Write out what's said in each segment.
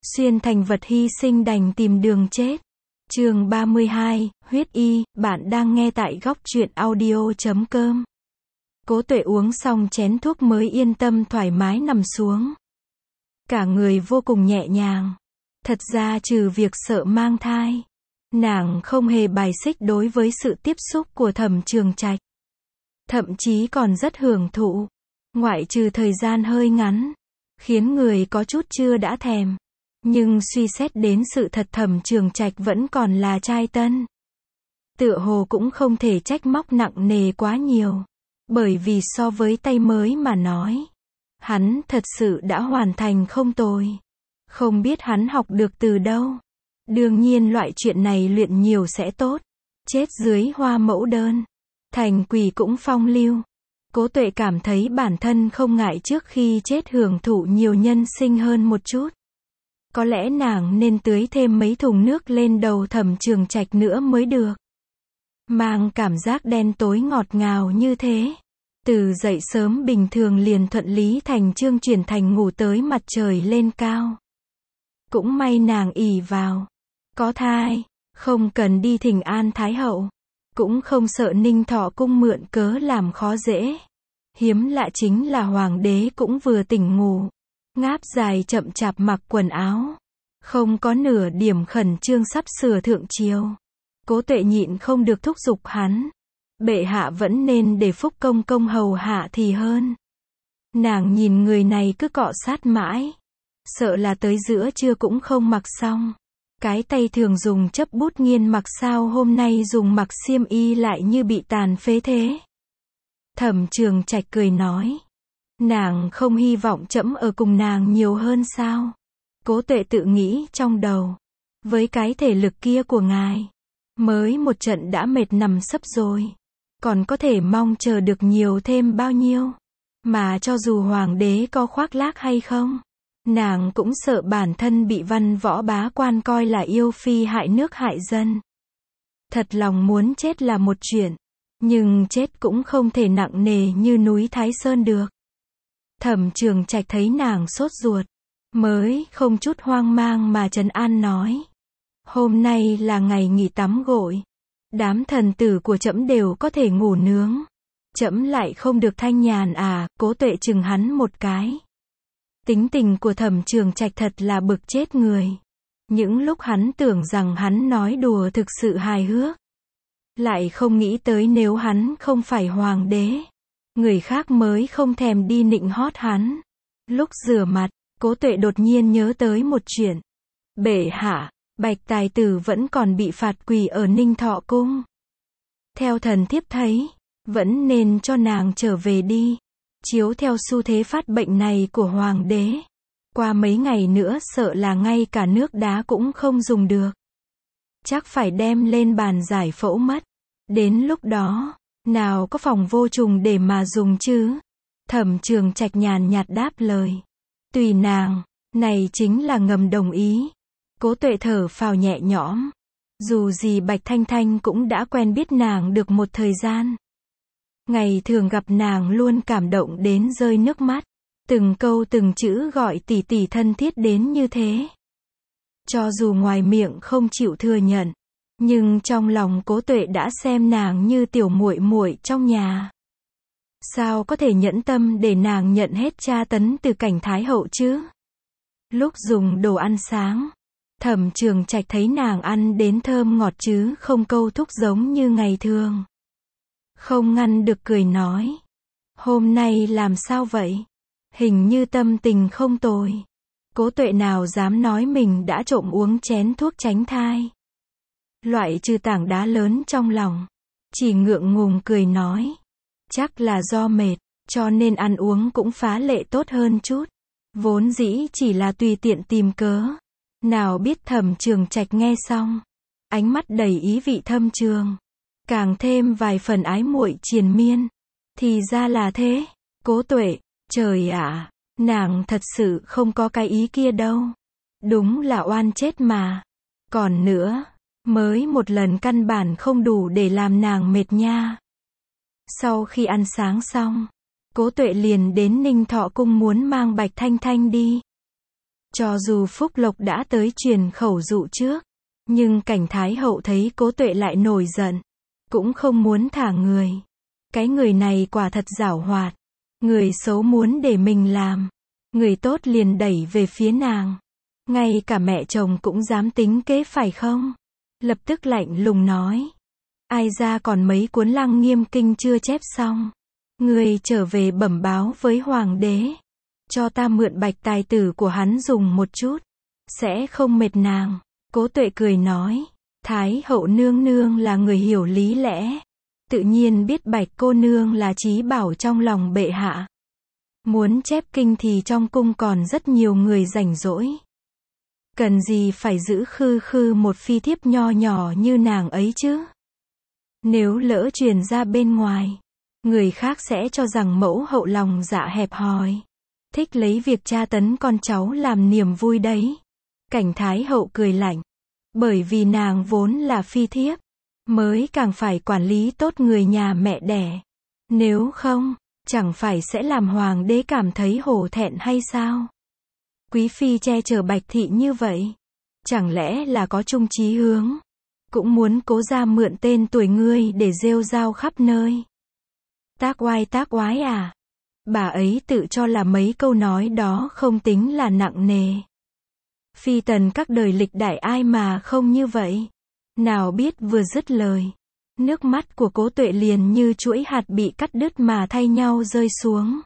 xuyên thành vật hy sinh đành tìm đường chết. Chương 32, huyết y, bạn đang nghe tại góc truyện audio.com. Cố Tuệ uống xong chén thuốc mới yên tâm thoải mái nằm xuống. Cả người vô cùng nhẹ nhàng. Thật ra trừ việc sợ mang thai, nàng không hề bài xích đối với sự tiếp xúc của Thẩm Trường Trạch. Thậm chí còn rất hưởng thụ. Ngoại trừ thời gian hơi ngắn, khiến người có chút chưa đã thèm. Nhưng suy xét đến sự thật Thẩm Trường Trạch vẫn còn là trai tân. Tựa hồ cũng không thể trách móc nặng nề quá nhiều. Bởi vì so với tay mới mà nói, hắn thật sự đã hoàn thành không tồi. Không biết hắn học được từ đâu. Đương nhiên loại chuyện này luyện nhiều sẽ tốt. Chết dưới hoa mẫu đơn, thành quỷ cũng phong lưu. Cố Tuệ cảm thấy bản thân không ngại trước khi chết hưởng thụ nhiều nhân sinh hơn một chút. Có lẽ nàng nên tưới thêm mấy thùng nước lên đầu Thẩm Trường Trạch nữa mới được. Mang cảm giác đen tối ngọt ngào như thế. Từ dậy sớm bình thường liền thuận lý thành chương chuyển thành ngủ tới mặt trời lên cao. Cũng may nàng ỷ vào có thai, không cần đi thỉnh an Thái Hậu. Cũng không sợ Ninh Thọ cung mượn cớ làm khó dễ. Hiếm lạ chính là hoàng đế cũng vừa tỉnh ngủ. Ngáp dài chậm chạp mặc quần áo. Không có nửa điểm khẩn trương sắp sửa thượng triều. Cố Tuệ nhịn không được thúc giục hắn. Bệ hạ vẫn nên để Phúc công công hầu hạ thì hơn. Nàng nhìn người này cứ cọ sát mãi. Sợ là tới giữa trưa cũng không mặc xong. Cái tay thường dùng chấp bút nghiên mặc sao hôm nay dùng mặc xiêm y lại như bị tàn phế thế. Thẩm Trường Trạch cười nói. Nàng không hy vọng trẫm ở cùng nàng nhiều hơn sao? Cố Tuệ tự nghĩ trong đầu. Với cái thể lực kia của ngài, mới một trận đã mệt nằm sấp rồi. Còn có thể mong chờ được nhiều thêm bao nhiêu? Mà cho dù hoàng đế có khoác lác hay không, nàng cũng sợ bản thân bị văn võ bá quan coi là yêu phi hại nước hại dân. Thật lòng muốn chết là một chuyện, nhưng chết cũng không thể nặng nề như núi Thái Sơn được. Thẩm Trường Trạch thấy nàng sốt ruột, mới không chút hoang mang mà trấn an nói. Hôm nay là ngày nghỉ tắm gội. Đám thần tử của trẫm đều có thể ngủ nướng. Trẫm lại không được thanh nhàn à? Cố Tuệ chừng hắn một cái. Tính tình của Thẩm Trường Trạch thật là bực chết người. Những lúc hắn tưởng rằng hắn nói đùa thực sự hài hước, lại không nghĩ tới nếu hắn không phải hoàng đế, người khác mới không thèm đi nịnh hót hắn. Lúc rửa mặt, Cố Tuệ đột nhiên nhớ tới một chuyện. Bệ hạ, Bạch tài tử vẫn còn bị phạt quỳ ở Ninh Thọ cung. Theo thần thiếp thấy, vẫn nên cho nàng trở về đi. Chiếu theo xu thế phát bệnh này của hoàng đế, qua mấy ngày nữa sợ là ngay cả nước đá cũng không dùng được. Chắc phải đem lên bàn giải phẫu mất. Đến lúc đó, nào có phòng vô trùng để mà dùng chứ? Thẩm Trường Trạch nhàn nhạt đáp lời. Tùy nàng, này chính là ngầm đồng ý. Cố Tuệ thở phào nhẹ nhõm. Dù gì Bạch Thanh Thanh cũng đã quen biết nàng được một thời gian. Ngày thường gặp nàng luôn cảm động đến rơi nước mắt. Từng câu từng chữ gọi tỷ tỷ thân thiết đến như thế. Cho dù ngoài miệng không chịu thừa nhận, nhưng trong lòng Cố Tuệ đã xem nàng như tiểu muội muội trong nhà. Sao có thể nhẫn tâm để nàng nhận hết tra tấn từ Cảnh Thái Hậu chứ? Lúc dùng đồ ăn sáng, Thẩm Trường Trạch thấy nàng ăn đến thơm ngọt chứ không câu thúc giống như ngày thường. Không ngăn được cười nói. Hôm nay làm sao vậy? Hình như tâm tình không tồi. Cố Tuệ nào dám nói mình đã trộm uống chén thuốc tránh thai. Loại trừ tảng đá lớn trong lòng. Chỉ ngượng ngùng cười nói. Chắc là do mệt, cho nên ăn uống cũng phá lệ tốt hơn chút. Vốn dĩ chỉ là tùy tiện tìm cớ. Nào biết Thẩm Trường Trạch nghe xong, ánh mắt đầy ý vị thâm trường, càng thêm vài phần ái muội triền miên. Thì ra là thế. Cố Tuệ, trời ạ, nàng thật sự không có cái ý kia đâu. Đúng là oan chết mà. Còn nữa, mới một lần căn bản không đủ để làm nàng mệt nha. Sau khi ăn sáng xong, Cố Tuệ liền đến Ninh Thọ cung muốn mang Bạch Thanh Thanh đi. Cho dù Phúc Lộc đã tới truyền khẩu dụ trước, nhưng Cảnh Thái Hậu thấy Cố Tuệ lại nổi giận, cũng không muốn thả người. Cái người này quả thật giảo hoạt. Người xấu muốn để mình làm, người tốt liền đẩy về phía nàng. Ngay cả mẹ chồng cũng dám tính kế phải không? Lập tức lạnh lùng nói. Ai ra còn mấy cuốn Lăng Nghiêm Kinh chưa chép xong. Người trở về bẩm báo với hoàng đế. Cho ta mượn bạch tài tử của hắn dùng một chút. Sẽ không mệt nàng. Cố Tuệ cười nói. Thái hậu nương nương là người hiểu lý lẽ. Tự nhiên biết bạch cô nương là trí bảo trong lòng bệ hạ. Muốn chép kinh thì trong cung còn rất nhiều người rảnh rỗi. Cần gì phải giữ khư khư một phi thiếp nho nhỏ như nàng ấy chứ? Nếu lỡ truyền ra bên ngoài, người khác sẽ cho rằng mẫu hậu lòng dạ hẹp hòi. Thích lấy việc tra tấn con cháu làm niềm vui đấy. Cảnh Thái Hậu cười lạnh. Bởi vì nàng vốn là phi thiếp, mới càng phải quản lý tốt người nhà mẹ đẻ. Nếu không, chẳng phải sẽ làm hoàng đế cảm thấy hổ thẹn hay sao? Quý phi che chở Bạch thị như vậy, chẳng lẽ là có chung chí hướng? Cũng muốn Cố gia mượn tên tuổi ngươi để rêu rao khắp nơi. Tác oái à? Bà ấy tự cho là mấy câu nói đó không tính là nặng nề. Phi tần các đời lịch đại ai mà không như vậy? Nào biết vừa dứt lời, nước mắt của Cố Tuệ liền như chuỗi hạt bị cắt đứt mà thay nhau rơi xuống.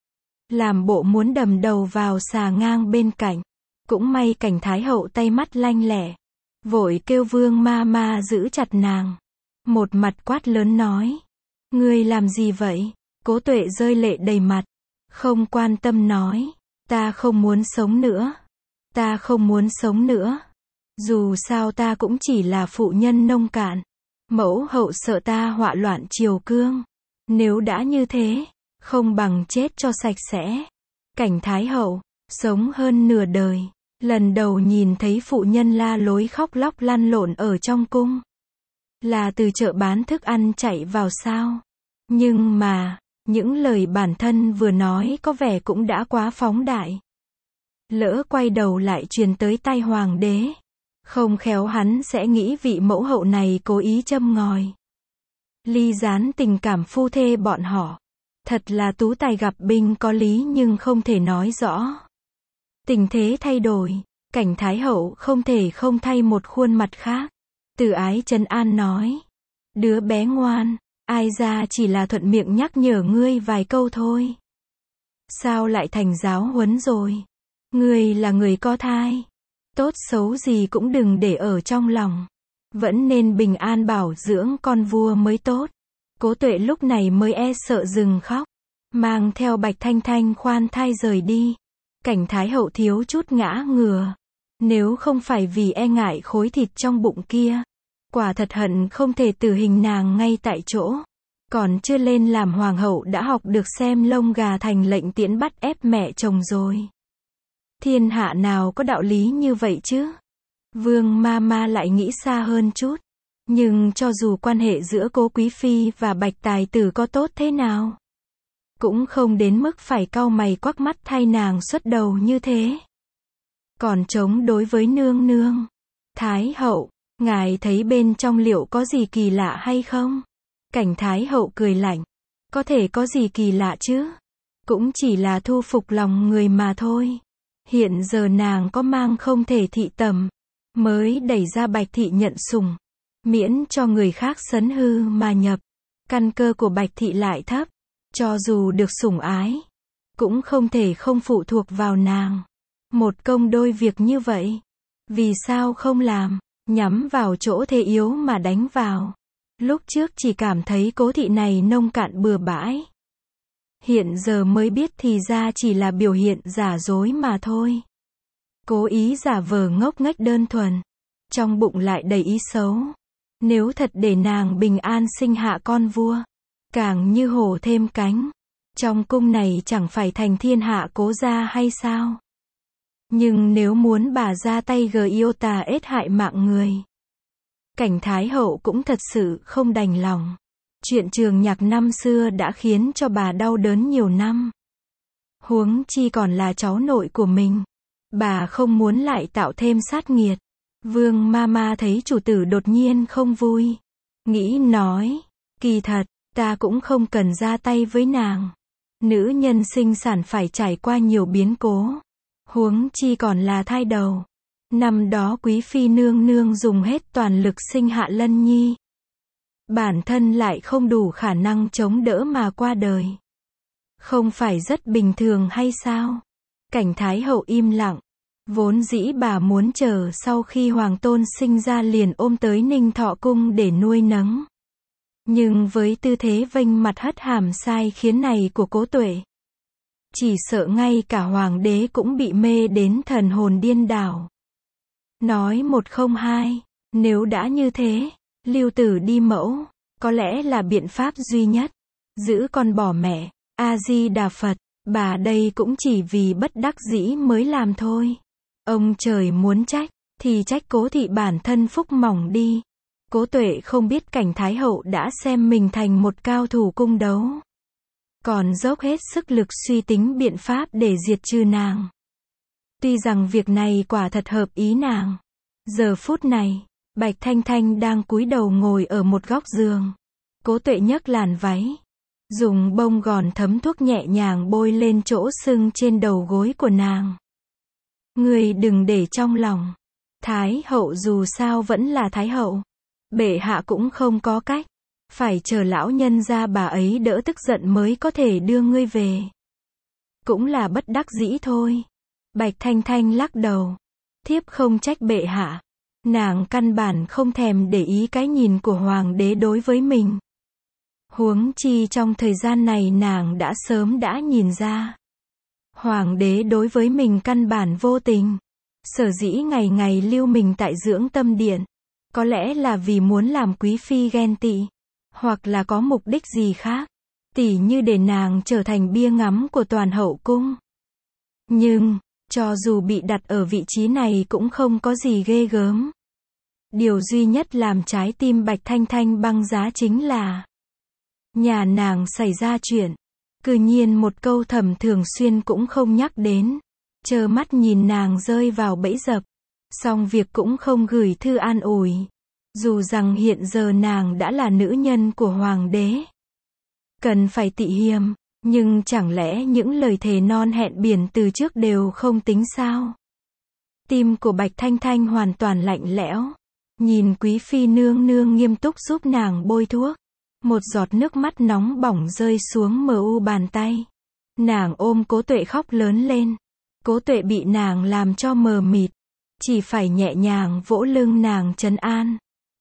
Làm bộ muốn đầm đầu vào xà ngang bên cạnh. Cũng may Cảnh Thái Hậu tay mắt lanh lẹ, vội kêu Vương ma ma giữ chặt nàng. Một mặt quát lớn nói. Ngươi làm gì vậy? Cố Tuệ rơi lệ đầy mặt, không quan tâm nói. Ta không muốn sống nữa. Ta không muốn sống nữa. Dù sao ta cũng chỉ là phụ nhân nông cạn. Mẫu hậu sợ ta họa loạn triều cương. Nếu đã như thế, không bằng chết cho sạch sẽ. Cảnh Thái Hậu, sống hơn nửa đời, lần đầu nhìn thấy phụ nhân la lối khóc lóc lăn lộn ở trong cung. Là từ chợ bán thức ăn chạy vào sao? Nhưng mà, những lời bản thân vừa nói có vẻ cũng đã quá phóng đại. Lỡ quay đầu lại truyền tới tai hoàng đế, không khéo hắn sẽ nghĩ vị mẫu hậu này cố ý châm ngòi. Ly gián tình cảm phu thê bọn họ. Thật là tú tài gặp binh có lý nhưng không thể nói rõ. Tình thế thay đổi, Cảnh Thái Hậu không thể không thay một khuôn mặt khác. Từ ái trấn an nói. Đứa bé ngoan, ai ra chỉ là thuận miệng nhắc nhở ngươi vài câu thôi. Sao lại thành giáo huấn rồi? Ngươi là người có thai. Tốt xấu gì cũng đừng để ở trong lòng. Vẫn nên bình an bảo dưỡng con vua mới tốt. Cố Tuệ lúc này mới e sợ dừng khóc. Mang theo Bạch Thanh Thanh khoan thai rời đi. Cảnh Thái Hậu thiếu chút ngã ngửa. Nếu không phải vì e ngại khối thịt trong bụng kia, quả thật hận không thể tử hình nàng ngay tại chỗ. Còn chưa lên làm hoàng hậu đã học được xem lông gà thành lệnh tiễn bắt ép mẹ chồng rồi. Thiên hạ nào có đạo lý như vậy chứ? Vương ma ma lại nghĩ xa hơn chút. Nhưng cho dù quan hệ giữa Cố Quý Phi và Bạch Tài Tử có tốt thế nào, cũng không đến mức phải cau mày quắc mắt thay nàng xuất đầu như thế. Còn chống đối với nương nương. Thái Hậu, ngài thấy bên trong liệu có gì kỳ lạ hay không? Cảnh Thái Hậu cười lạnh. Có thể có gì kỳ lạ chứ? Cũng chỉ là thu phục lòng người mà thôi. Hiện giờ nàng có mang không thể thị tầm, mới đẩy ra Bạch thị nhận sủng, miễn cho người khác sấn hư mà nhập. Căn cơ của Bạch thị lại thấp, cho dù được sủng ái, cũng không thể không phụ thuộc vào nàng. Một công đôi việc như vậy, vì sao không làm, nhắm vào chỗ thế yếu mà đánh vào. Lúc trước chỉ cảm thấy Cố thị này nông cạn bừa bãi. Hiện giờ mới biết thì ra chỉ là biểu hiện giả dối mà thôi. Cố ý giả vờ ngốc nghếch đơn thuần, trong bụng lại đầy ý xấu. Nếu thật để nàng bình an sinh hạ con vua, càng như hổ thêm cánh. Trong cung này chẳng phải thành thiên hạ Cố gia hay sao? Nhưng nếu muốn bà ra tay Giota ết hại mạng người, Cảnh Thái Hậu cũng thật sự không đành lòng. Chuyện Trường Nhạc năm xưa đã khiến cho bà đau đớn nhiều năm. Huống chi còn là cháu nội của mình. Bà không muốn lại tạo thêm sát nghiệt. Vương Mama thấy chủ tử đột nhiên không vui. Nghĩ nói, kỳ thật, ta cũng không cần ra tay với nàng. Nữ nhân sinh sản phải trải qua nhiều biến cố. Huống chi còn là thai đầu. Năm đó quý phi nương nương dùng hết toàn lực sinh hạ Lân Nhi. Bản thân lại không đủ khả năng chống đỡ mà qua đời. Không phải rất bình thường hay sao? Cảnh Thái hậu im lặng. Vốn dĩ bà muốn chờ sau khi hoàng tôn sinh ra liền ôm tới Ninh Thọ cung để nuôi nấng. Nhưng với tư thế vênh mặt hất hàm sai khiến này của Cố Tuệ, chỉ sợ ngay cả hoàng đế cũng bị mê đến thần hồn điên đảo. Nói một không hai, nếu đã như thế, lưu tử đi mẫu, có lẽ là biện pháp duy nhất. Giữ con bỏ mẹ, A-di-đà Phật, bà đây cũng chỉ vì bất đắc dĩ mới làm thôi. Ông trời muốn trách, thì trách Cố thị bản thân phúc mỏng đi. Cố Tuệ không biết Cảnh Thái hậu đã xem mình thành một cao thủ cung đấu. Còn dốc hết sức lực suy tính biện pháp để diệt trừ nàng. Tuy rằng việc này quả thật hợp ý nàng. Giờ phút này, Bạch Thanh Thanh đang cúi đầu ngồi ở một góc giường. Cố Tuệ nhấc làn váy, dùng bông gòn thấm thuốc nhẹ nhàng bôi lên chỗ sưng trên đầu gối của nàng. Ngươi đừng để trong lòng. Thái hậu dù sao vẫn là thái hậu. Bệ hạ cũng không có cách. Phải chờ lão nhân gia bà ấy đỡ tức giận mới có thể đưa ngươi về. Cũng là bất đắc dĩ thôi. Bạch Thanh Thanh lắc đầu. Thiếp không trách bệ hạ. Nàng căn bản không thèm để ý cái nhìn của hoàng đế đối với mình. Huống chi trong thời gian này nàng đã sớm đã nhìn ra. Hoàng đế đối với mình căn bản vô tình. Sở dĩ ngày ngày lưu mình tại dưỡng tâm điện. Có lẽ là vì muốn làm quý phi ghen tị. Hoặc là có mục đích gì khác. Tỉ như để nàng trở thành bia ngắm của toàn hậu cung. Nhưng, cho dù bị đặt ở vị trí này cũng không có gì ghê gớm. Điều duy nhất làm trái tim Bạch Thanh Thanh băng giá chính là nhà nàng xảy ra chuyện. Cư nhiên một câu Thẩm Thường Xuyên cũng không nhắc đến. Trơ mắt nhìn nàng rơi vào bẫy dập. Xong việc cũng không gửi thư an ủi. Dù rằng hiện giờ nàng đã là nữ nhân của hoàng đế. Cần phải tị hiềm. Nhưng chẳng lẽ những lời thề non hẹn biển từ trước đều không tính sao? Tim của Bạch Thanh Thanh hoàn toàn lạnh lẽo. Nhìn quý phi nương nương nghiêm túc giúp nàng bôi thuốc. Một giọt nước mắt nóng bỏng rơi xuống mu bàn tay. Nàng ôm Cố Tuệ khóc lớn lên. Cố Tuệ bị nàng làm cho mờ mịt. Chỉ phải nhẹ nhàng vỗ lưng nàng trấn an.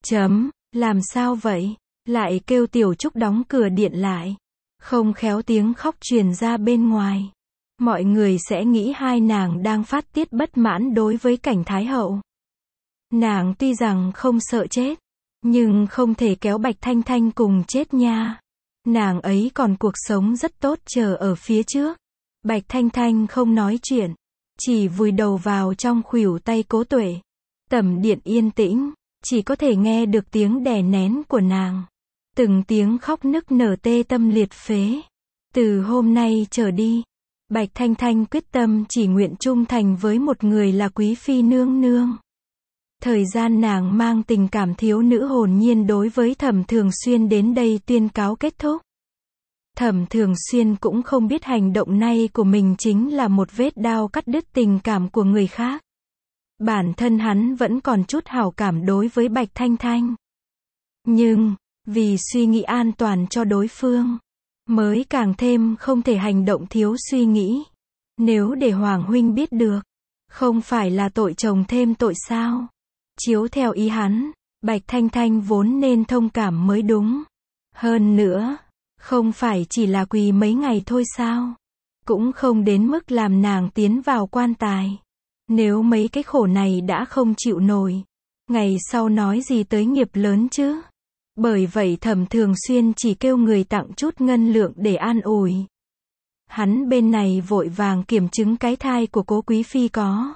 Làm sao vậy? Lại kêu Tiểu Trúc đóng cửa điện lại. Không khéo tiếng khóc truyền ra bên ngoài. Mọi người sẽ nghĩ hai nàng đang phát tiết bất mãn đối với Cảnh Thái hậu. Nàng tuy rằng không sợ chết, nhưng không thể kéo Bạch Thanh Thanh cùng chết nha. Nàng ấy còn cuộc sống rất tốt chờ ở phía trước. Bạch Thanh Thanh không nói chuyện, chỉ vùi đầu vào trong khuỷu tay Cố Tuệ. Tầm điện yên tĩnh, chỉ có thể nghe được tiếng đè nén của nàng. Từng tiếng khóc nức nở tê tâm liệt phế. Từ hôm nay trở đi, Bạch Thanh Thanh quyết tâm chỉ nguyện trung thành với một người là quý phi nương nương. Thời gian nàng mang tình cảm thiếu nữ hồn nhiên đối với Thẩm Thường Xuyên đến đây tuyên cáo kết thúc. Thẩm Thường Xuyên cũng không biết hành động này của mình chính là một vết đao cắt đứt tình cảm của người khác. Bản thân hắn vẫn còn chút hảo cảm đối với Bạch Thanh Thanh. Nhưng, vì suy nghĩ an toàn cho đối phương, mới càng thêm không thể hành động thiếu suy nghĩ. Nếu để Hoàng huynh biết được, không phải là tội chồng thêm tội sao? Chiếu theo ý hắn, Bạch Thanh Thanh vốn nên thông cảm mới đúng. Hơn nữa, không phải chỉ là quỳ mấy ngày thôi sao? Cũng không đến mức làm nàng tiến vào quan tài. Nếu mấy cái khổ này đã không chịu nổi, ngày sau nói gì tới nghiệp lớn chứ? Bởi vậy Thẩm Thường Xuyên chỉ kêu người tặng chút ngân lượng để an ủi. Hắn bên này vội vàng kiểm chứng cái thai của Cố quý phi có.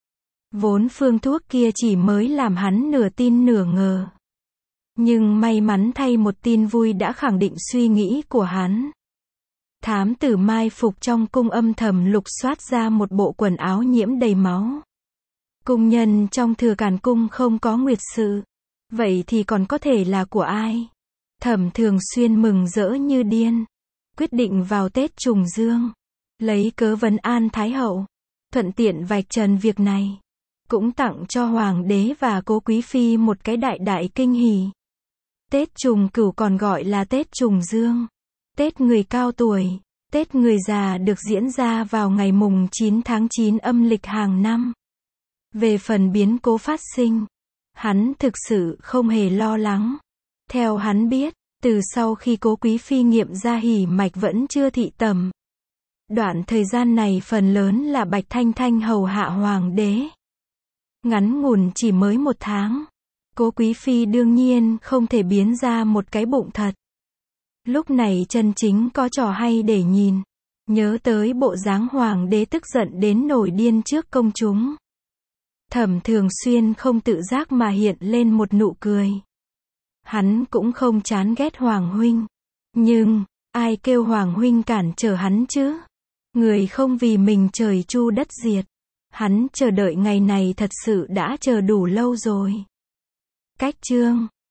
Vốn phương thuốc kia chỉ mới làm hắn nửa tin nửa ngờ. Nhưng may mắn thay một tin vui đã khẳng định suy nghĩ của hắn. Thám tử mai phục trong cung âm thầm lục soát ra một bộ quần áo nhiễm đầy máu. Cung nhân trong Thừa Càn cung không có nguyệt sự. Vậy thì còn có thể là của ai? Thẩm Thường Xuyên mừng rỡ như điên. Quyết định vào Tết trùng dương. Lấy cớ vấn an Thái hậu. Thuận tiện vạch trần việc này. Cũng tặng cho Hoàng đế và Cố Quý Phi một cái đại đại kinh hỉ. Tết trùng cửu còn gọi là Tết trùng dương. Tết người cao tuổi, Tết người già được diễn ra vào ngày mùng 9 tháng 9 âm lịch hàng năm. Về phần biến cố phát sinh, hắn thực sự không hề lo lắng. Theo hắn biết, từ sau khi Cố Quý Phi nghiệm ra hỉ mạch vẫn chưa thị tầm. Đoạn thời gian này phần lớn là Bạch Thanh Thanh hầu hạ Hoàng đế. Ngắn ngủn chỉ mới 1 tháng. Cố Quý Phi đương nhiên không thể biến ra một cái bụng thật. Lúc này chân chính có trò hay để nhìn. Nhớ tới bộ dáng Hoàng đế tức giận đến nổi điên trước công chúng. Thẩm Thường Xuyên không tự giác mà hiện lên một nụ cười. Hắn cũng không chán ghét Hoàng huynh. Nhưng, ai kêu Hoàng huynh cản trở hắn chứ? Người không vì mình trời chu đất diệt. Hắn chờ đợi ngày này thật sự đã chờ đủ lâu rồi. Cách chương